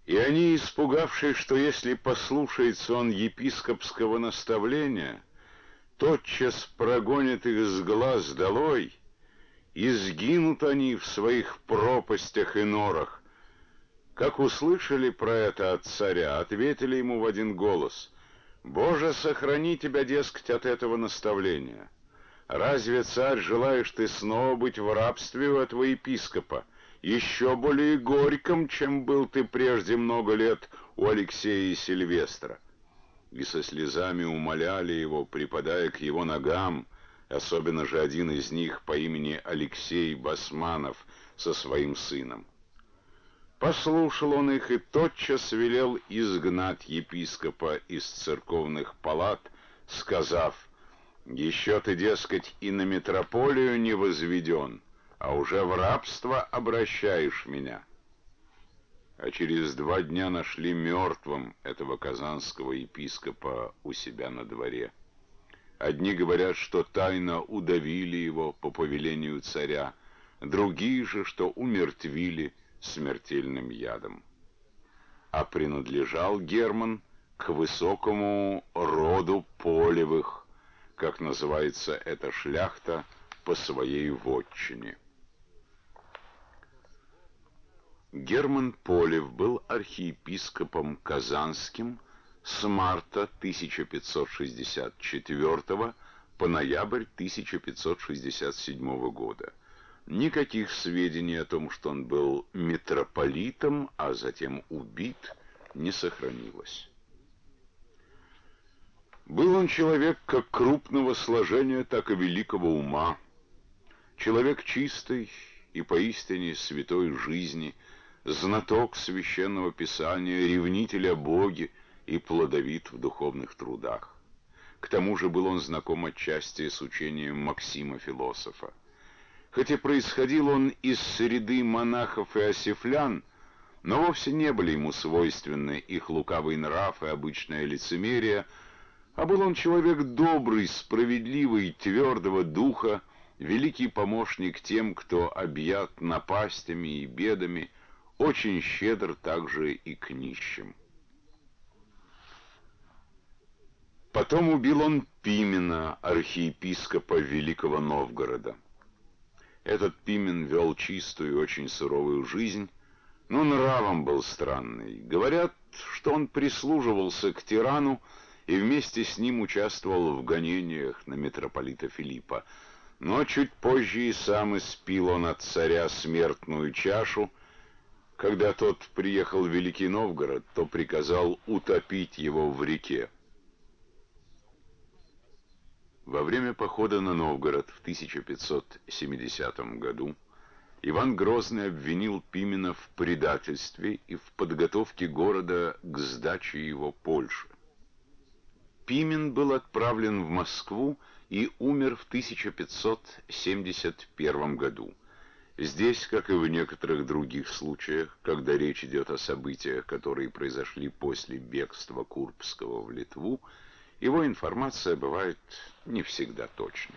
И они, испугавшись, что если послушается он епископского наставления, тотчас прогонит их с глаз долой, и сгинут они в своих пропастях и норах. Как услышали про это от царя, ответили ему в один голос: «Боже, сохрани тебя, дескать, от этого наставления! Разве, царь, желаешь ты снова быть в рабстве у этого епископа, еще более горьком, чем был ты прежде много лет у Алексея и Сильвестра?» И со слезами умоляли его, припадая к его ногам, особенно же один из них по имени Алексей Басманов со своим сыном. Послушал он их и тотчас велел изгнать епископа из церковных палат, сказав: «Еще ты, дескать, и на митрополию не возведен, а уже в рабство обращаешь меня». А через 2 дня нашли мертвым этого казанского епископа у себя на дворе. Одни говорят, что тайно удавили его по повелению царя, другие же, что умертвили смертельным ядом. А принадлежал Герман к высокому роду Полевых, как называется эта шляхта по своей вотчине. Герман Полев был архиепископом Казанским с марта 1564 по ноябрь 1567 года. Никаких сведений о том, что он был митрополитом, а затем убит, не сохранилось. Был он человек как крупного сложения, так и великого ума, человек чистой и поистине святой жизни, знаток священного писания, ревнитель о Боге и плодовит в духовных трудах. К тому же был он знаком отчасти с учением Максима Философа. Хотя происходил он из среды монахов и осифлян, но вовсе не были ему свойственны их лукавый нрав и обычное лицемерие, а был он человек добрый, справедливый, твердого духа, великий помощник тем, кто объят напастями и бедами, очень щедр также и к нищим. Потом убил он Пимена, архиепископа Великого Новгорода. Этот Пимен вел чистую и очень суровую жизнь, но нравом был странный. Говорят, что он прислуживался к тирану и вместе с ним участвовал в гонениях на митрополита Филиппа. Но чуть позже и сам испил он от царя смертную чашу. Когда тот приехал в Великий Новгород, то приказал утопить его в реке. Во время похода на Новгород в 1570 году Иван Грозный обвинил Пимена в предательстве и в подготовке города к сдаче его Польше. Пимен был отправлен в Москву и умер в 1571 году. Здесь, как и в некоторых других случаях, когда речь идет о событиях, которые произошли после бегства Курбского в Литву, его информация бывает не всегда точной.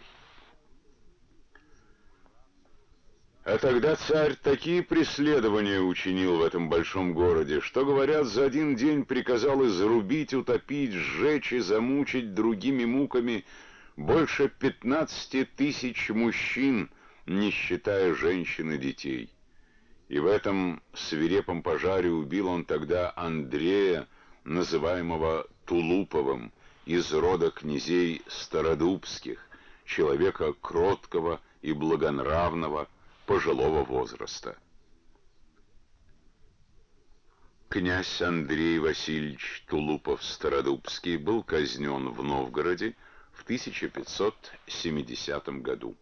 А тогда царь такие преследования учинил в этом большом городе, что, говорят, за один день приказал изрубить, утопить, сжечь и замучить другими муками больше 15 тысяч мужчин, не считая женщин и детей. И в этом свирепом пожаре убил он тогда Андрея, называемого Тулуповым, из рода князей Стародубских, человека кроткого и благонравного, пожилого возраста. Князь Андрей Васильевич Тулупов-Стародубский был казнен в Новгороде в 1570 году.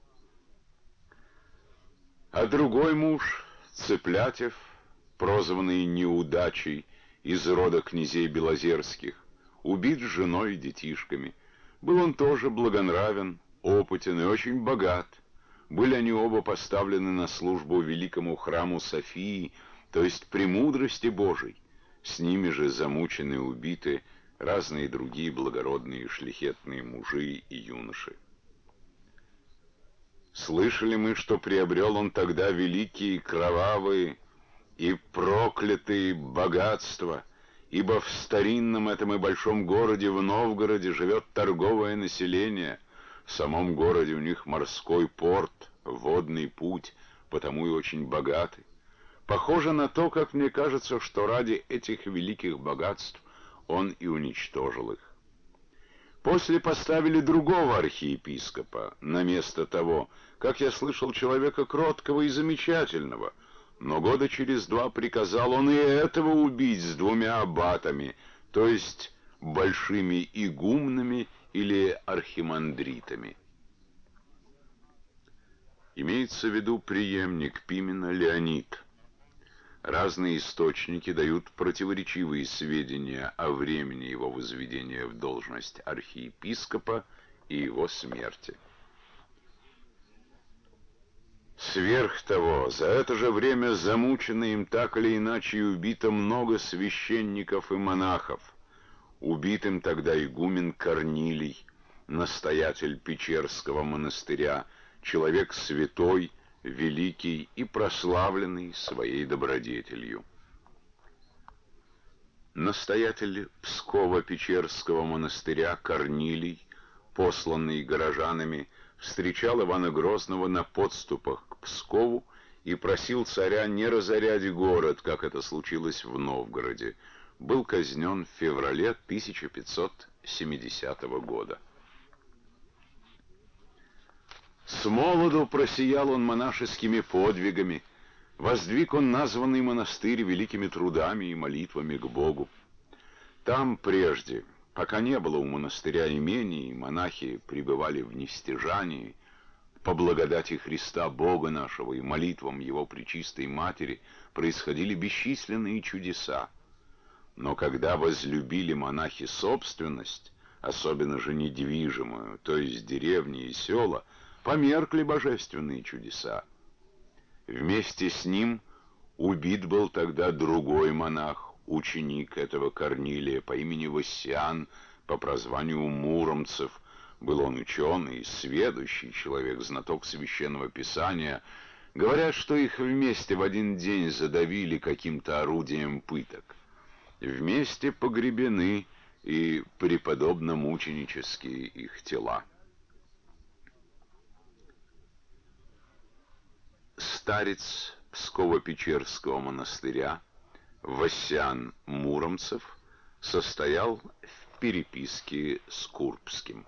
А другой муж, Цыплятев, прозванный Неудачей, из рода князей Белозерских, убит с женой и детишками. Был он тоже благонравен, опытен и очень богат. Были они оба поставлены на службу великому храму Софии, то есть премудрости Божией. С ними же замучены и убиты разные другие благородные и шляхетные мужи и юноши. Слышали мы, что приобрел он тогда великие, кровавые и проклятые богатства, ибо в старинном этом и большом городе, в Новгороде, живет торговое население. В самом городе у них морской порт, водный путь, потому и очень богаты. Похоже на то, как мне кажется, что ради этих великих богатств он и уничтожил их. После поставили другого архиепископа на место того, как я слышал, человека кроткого и замечательного, но года через 2 приказал он и этого убить с 2 аббатами, то есть большими игумнами или архимандритами. Имеется в виду преемник Пимена Леонид. Разные источники дают противоречивые сведения о времени его возведения в должность архиепископа и его смерти. Сверх того, за это же время замучено им так или иначе и убито много священников и монахов. Убит им тогда игумен Корнилий, настоятель Печерского монастыря, человек святой, великий и прославленный своей добродетелью. Настоятель Псково-Печерского монастыря Корнилий, посланный горожанами, встречал Ивана Грозного на подступах к Пскову и просил царя не разорять город, как это случилось в Новгороде. Был казнен в феврале 1570 года. Смолоду просиял он монашескими подвигами, воздвиг он названный монастырь великими трудами и молитвами к Богу. Там прежде, пока не было у монастыря имений, монахи пребывали в нестяжании, по благодати Христа Бога нашего и молитвам Его Пречистой Матери происходили бесчисленные чудеса. Но когда возлюбили монахи собственность, особенно же недвижимую, то есть деревни и села, померкли божественные чудеса. Вместе с ним убит был тогда другой монах, ученик этого Корнилия по имени Вассиан, по прозванию Муромцев. Был он ученый, сведущий человек, знаток священного писания. Говорят, что их вместе в один день задавили каким-то орудием пыток. Вместе погребены и преподобно-мученические их тела. Старец Псково-Печерского монастыря Вассиан Муромцев состоял в переписке с Курбским.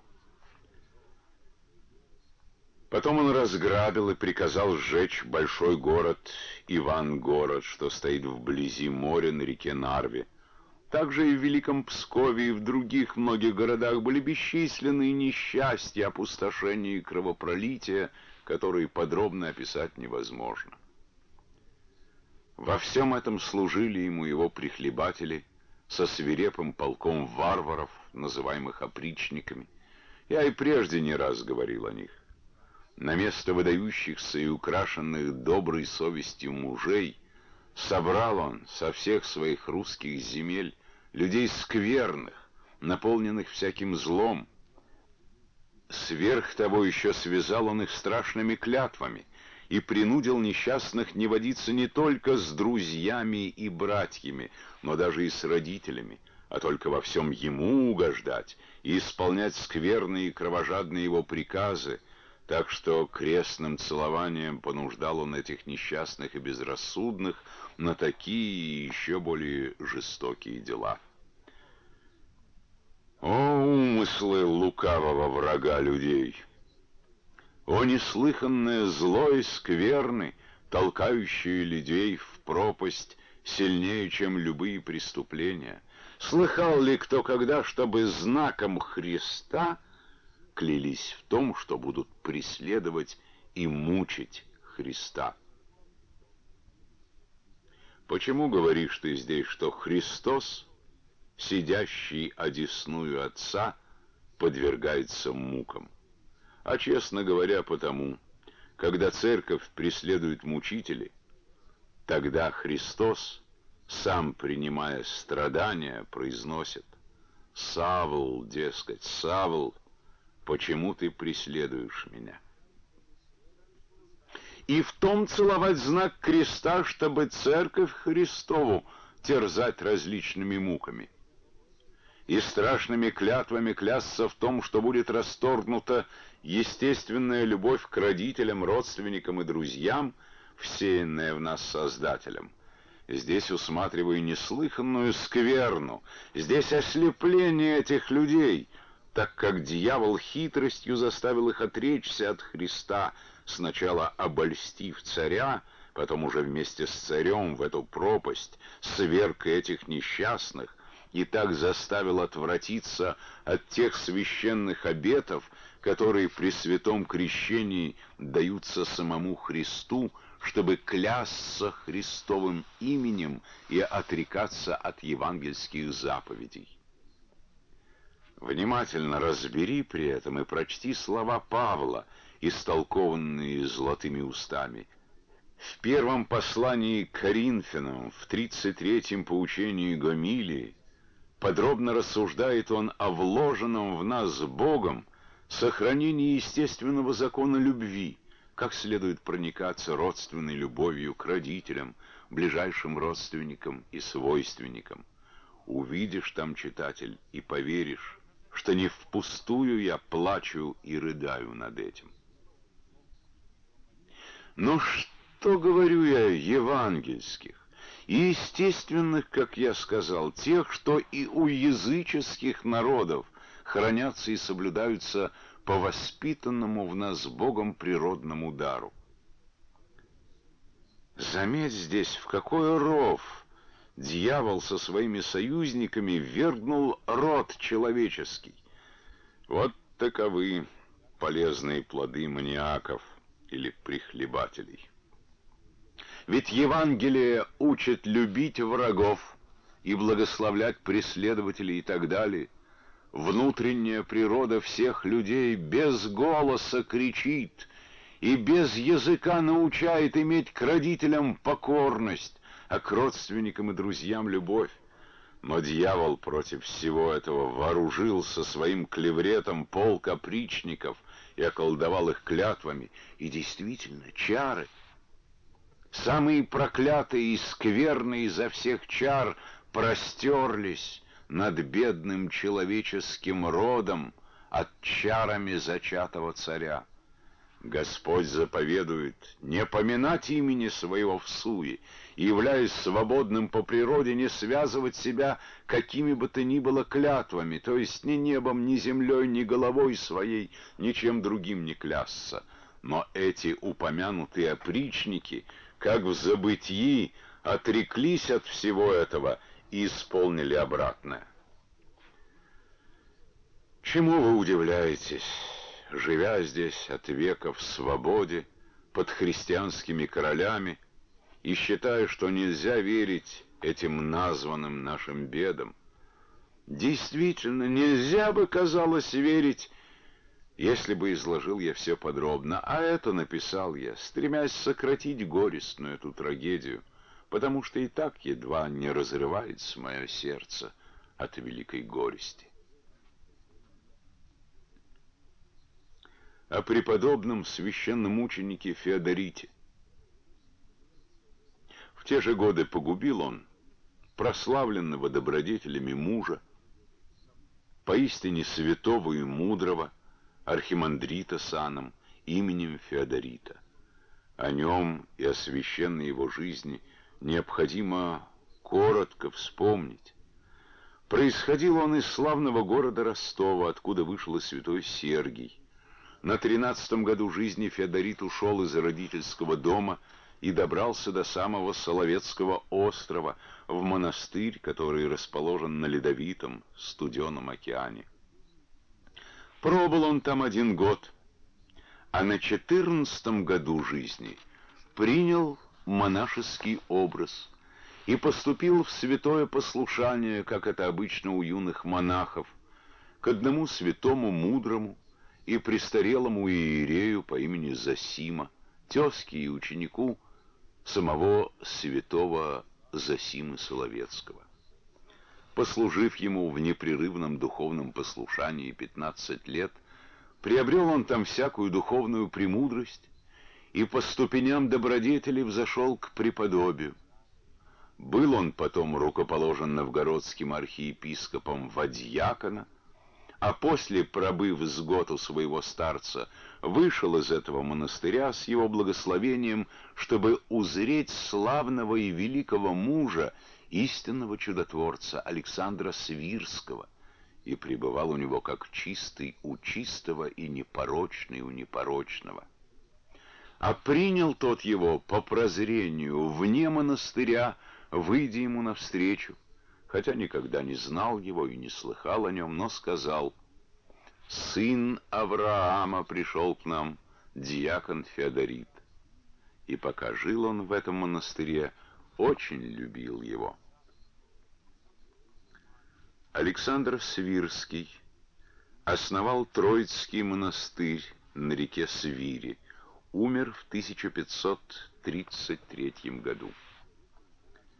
Потом он разграбил и приказал сжечь большой город Ивангород, что стоит вблизи моря на реке Нарве. Также и в Великом Пскове и в других многих городах были бесчисленные несчастья, опустошения и кровопролития, которые подробно описать невозможно. Во всем этом служили ему его прихлебатели со свирепым полком варваров, называемых опричниками. Я и прежде не раз говорил о них. На место выдающихся и украшенных доброй совестью мужей собрал он со всех своих русских земель людей скверных, наполненных всяким злом. Сверх того еще связал он их страшными клятвами и принудил несчастных не водиться не только с друзьями и братьями, но даже и с родителями, а только во всем ему угождать и исполнять скверные и кровожадные его приказы, так что крестным целованием понуждал он этих несчастных и безрассудных на такие и еще более жестокие дела. О, умыслы лукавого врага людей! О, неслыханное зло и скверны, толкающие людей в пропасть сильнее, чем любые преступления! Слыхал ли кто когда, чтобы знаком Христа клялись в том, что будут преследовать и мучить Христа? Почему говоришь ты здесь, что Христос, сидящий одесную Отца, подвергается мукам? А честно говоря, потому, когда церковь преследует мучители, тогда Христос, сам принимая страдания, произносит: «Савл, дескать, Савл, почему ты преследуешь меня?» и в том целовать знак креста, чтобы церковь Христову терзать различными муками. И страшными клятвами клясться в том, что будет расторгнута естественная любовь к родителям, родственникам и друзьям, всеянная в нас Создателем. Здесь усматриваю неслыханную скверну, здесь ослепление этих людей, так как дьявол хитростью заставил их отречься от Христа, сначала обольстив царя, потом уже вместе с царем в эту пропасть, сверг этих несчастных, и так заставил отвратиться от тех священных обетов, которые при святом крещении даются самому Христу, чтобы клясться Христовым именем и отрекаться от евангельских заповедей. Внимательно разбери при этом и прочти слова Павла, истолкованные золотыми устами. В первом послании к Коринфянам, в 33-м поучении Гомилии, подробно рассуждает он о вложенном в нас Богом сохранении естественного закона любви, как следует проникаться родственной любовью к родителям, ближайшим родственникам и свойственникам. Увидишь там, читатель, и поверишь, что не впустую я плачу и рыдаю над этим. Но что говорю я евангельских? И естественных, как я сказал, тех, что и у языческих народов хранятся и соблюдаются по воспитанному в нас Богом природному дару. Заметь здесь, в какой ров дьявол со своими союзниками ввергнул род человеческий. Вот таковы полезные плоды маниаков или прихлебателей. Ведь Евангелие учит любить врагов и благословлять преследователей и так далее. Внутренняя природа всех людей без голоса кричит и без языка научает иметь к родителям покорность, а к родственникам и друзьям любовь. Но дьявол против всего этого вооружился своим клевретом полк опричников и околдовал их клятвами. И действительно, чары, самые проклятые и скверные изо всех чар, простерлись над бедным человеческим родом от чарами зачатого царя. Господь заповедует не поминать имени своего в суе и, являясь свободным по природе, не связывать себя какими бы то ни было клятвами, то есть ни небом, ни землей, ни головой своей, ничем другим не клясться. Но эти упомянутые опричники, как в забытии, отреклись от всего этого и исполнили обратное. Чему вы удивляетесь, живя здесь от века в свободе, под христианскими королями, и считая, что нельзя верить этим названным нашим бедам? Действительно, нельзя бы, казалось, верить, если бы изложил я все подробно, а это написал я, стремясь сократить горестную эту трагедию, потому что и так едва не разрывается мое сердце от великой горести. О преподобном священномученике Феодорите. В те же годы погубил он прославленного добродетелями мужа, поистине святого и мудрого архимандрита саном, именем Феодорита. О нем и о священной его жизни необходимо коротко вспомнить. Происходил он из славного города Ростова, откуда вышел и святой Сергий. На 13-м году жизни Феодорит ушел из родительского дома и добрался до самого Соловецкого острова, в монастырь, который расположен на ледовитом, студеном океане. Пробыл он там 1 год, а на 14-м году жизни принял монашеский образ и поступил в святое послушание, как это обычно у юных монахов, к одному святому мудрому и престарелому иерею по имени Зосима, тезке и ученику самого святого Зосимы Соловецкого. Послужив ему в непрерывном духовном послушании 15 лет, приобрел он там всякую духовную премудрость и по ступеням добродетели взошел к преподобию. Был он потом рукоположен новгородским архиепископом во дьякона, а после, пробыв с год у своего старца, вышел из этого монастыря с его благословением, чтобы узреть славного и великого мужа, истинного чудотворца Александра Свирского, и пребывал у него как чистый у чистого и непорочный у непорочного. А принял тот его по прозрению вне монастыря, выйдя ему навстречу, хотя никогда не знал его и не слыхал о нем, но сказал: «Сын Авраама пришел к нам, дьякон Феодорит». И пока жил он в этом монастыре, очень любил его. Александр Свирский основал Троицкий монастырь на реке Свире, умер в 1533 году.